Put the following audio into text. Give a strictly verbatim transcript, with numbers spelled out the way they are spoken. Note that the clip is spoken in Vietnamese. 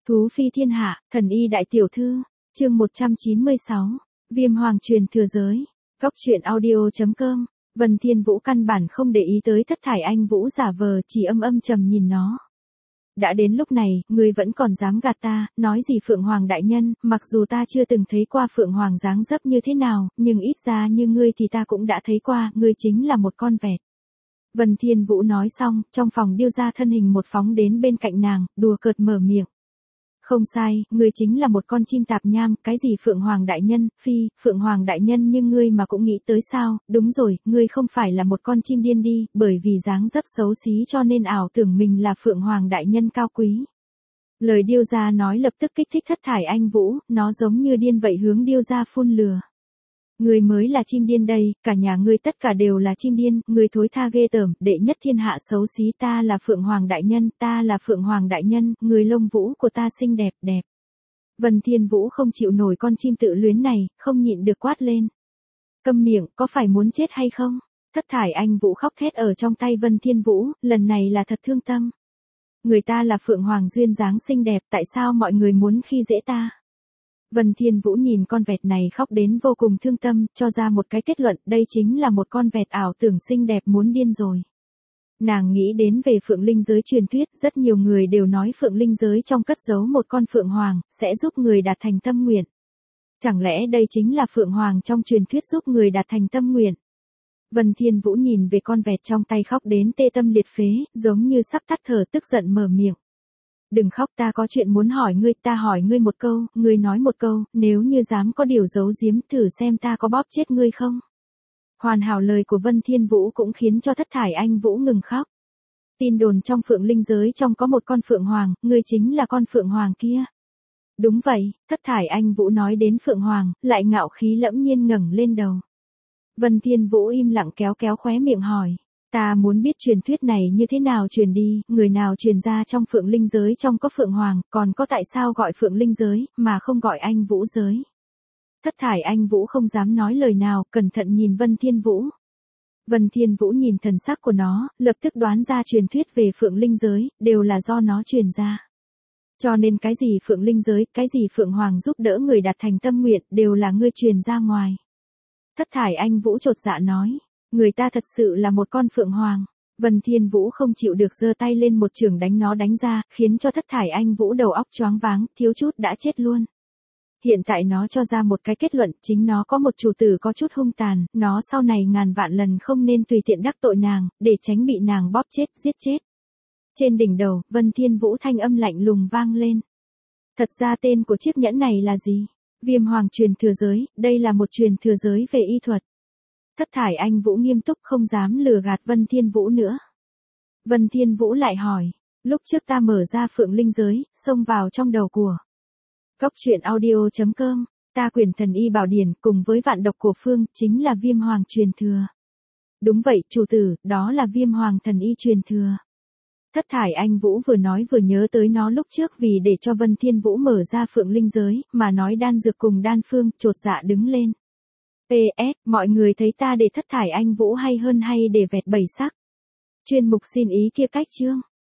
Thú phi thiên hạ, thần y đại tiểu thư, chương một trăm chín mươi sáu, Viêm hoàng truyền thừa giới, góc truyện audio chấm com, Vân Thiên Vũ căn bản không để ý tới Thất Thải Anh Vũ giả vờ, chỉ âm âm trầm nhìn nó. Đã đến lúc này, ngươi vẫn còn dám gạt ta, nói gì Phượng Hoàng đại nhân, mặc dù ta chưa từng thấy qua Phượng Hoàng dáng dấp như thế nào, nhưng ít ra như ngươi thì ta cũng đã thấy qua, ngươi chính là một con vẹt. Vân Thiên Vũ nói xong, trong phòng điêu ra thân hình một phóng đến bên cạnh nàng, đùa cợt mở miệng. Không sai, ngươi chính là một con chim tạp nham, cái gì Phượng Hoàng đại nhân, phi, Phượng Hoàng đại nhân nhưng ngươi mà cũng nghĩ tới sao, đúng rồi, ngươi không phải là một con chim điên đi, bởi vì dáng dấp xấu xí cho nên ảo tưởng mình là Phượng Hoàng đại nhân cao quý. Lời điêu gia nói lập tức kích thích Thất Thải Anh Vũ, nó giống như điên vậy hướng điêu gia phun lừa. Ngươi mới là chim điên đây, cả nhà ngươi tất cả đều là chim điên, ngươi thối tha ghê tởm, đệ nhất thiên hạ xấu xí, ta là Phượng Hoàng đại nhân, ta là Phượng Hoàng đại nhân, người lông vũ của ta xinh đẹp, đẹp. Vân Thiên Vũ không chịu nổi con chim tự luyến này, không nhịn được quát lên. Câm miệng, có phải muốn chết hay không? Thất Thải Anh Vũ khóc thét ở trong tay Vân Thiên Vũ, lần này là thật thương tâm. Người ta là Phượng Hoàng duyên dáng xinh đẹp, tại sao mọi người muốn khi dễ ta? Vân Thiên Vũ nhìn con vẹt này khóc đến vô cùng thương tâm, cho ra một cái kết luận, đây chính là một con vẹt ảo tưởng xinh đẹp muốn điên rồi. Nàng nghĩ đến về Phượng Linh giới truyền thuyết, rất nhiều người đều nói Phượng Linh giới trong cất giấu một con Phượng Hoàng, sẽ giúp người đạt thành tâm nguyện. Chẳng lẽ đây chính là Phượng Hoàng trong truyền thuyết giúp người đạt thành tâm nguyện? Vân Thiên Vũ nhìn về con vẹt trong tay khóc đến tê tâm liệt phế, giống như sắp tắt thở, tức giận mở miệng. Đừng khóc, ta có chuyện muốn hỏi ngươi, ta hỏi ngươi một câu, ngươi nói một câu, nếu như dám có điều giấu giếm, thử xem ta có bóp chết ngươi không. Hoàn hảo lời của Vân Thiên Vũ cũng khiến cho Thất Thải Anh Vũ ngừng khóc. Tin đồn trong Phượng Linh giới trong có một con Phượng Hoàng, ngươi chính là con Phượng Hoàng kia. Đúng vậy, Thất Thải Anh Vũ nói đến Phượng Hoàng, lại ngạo khí lẫm nhiên ngẩng lên đầu. Vân Thiên Vũ im lặng kéo kéo khóe miệng hỏi. Ta muốn biết truyền thuyết này như thế nào truyền đi, người nào truyền ra trong Phượng Linh giới trong có Phượng Hoàng, còn có tại sao gọi Phượng Linh giới, mà không gọi Anh Vũ giới. Thất Thải Anh Vũ không dám nói lời nào, cẩn thận nhìn Vân Thiên Vũ. Vân Thiên Vũ nhìn thần sắc của nó, lập tức đoán ra truyền thuyết về Phượng Linh giới, đều là do nó truyền ra. Cho nên cái gì Phượng Linh giới, cái gì Phượng Hoàng giúp đỡ người đạt thành tâm nguyện, đều là ngươi truyền ra ngoài. Thất Thải Anh Vũ chột dạ nói. Người ta thật sự là một con Phượng Hoàng. Vân Thiên Vũ không chịu được giơ tay lên một chưởng đánh nó đánh ra, khiến cho Thất Thải Anh Vũ đầu óc choáng váng, thiếu chút đã chết luôn. Hiện tại nó cho ra một cái kết luận, chính nó có một chủ tử có chút hung tàn, nó sau này ngàn vạn lần không nên tùy tiện đắc tội nàng, để tránh bị nàng bóp chết, giết chết. Trên đỉnh đầu, Vân Thiên Vũ thanh âm lạnh lùng vang lên. Thật ra tên của chiếc nhẫn này là gì? Viêm hoàng truyền thừa giới, đây là một truyền thừa giới về y thuật. Thất Thải Anh Vũ nghiêm túc không dám lừa gạt Vân Thiên Vũ nữa. Vân Thiên Vũ lại hỏi, lúc trước ta mở ra Phượng Linh giới, xông vào trong đầu của. Góc truyện audio chấm com, ta quyển thần y bảo điển cùng với vạn độc cổ phương, chính là viêm hoàng truyền thừa. Đúng vậy, chủ tử, đó là viêm hoàng thần y truyền thừa. Thất Thải Anh Vũ vừa nói vừa nhớ tới nó lúc trước vì để cho Vân Thiên Vũ mở ra Phượng Linh giới, mà nói đan dược cùng đan phương, chột dạ đứng lên. pê ét, mọi người thấy ta để Thất Thải Anh Vũ hay hơn hay để vẹt bảy sắc? Chuyên mục xin ý kia cách chương.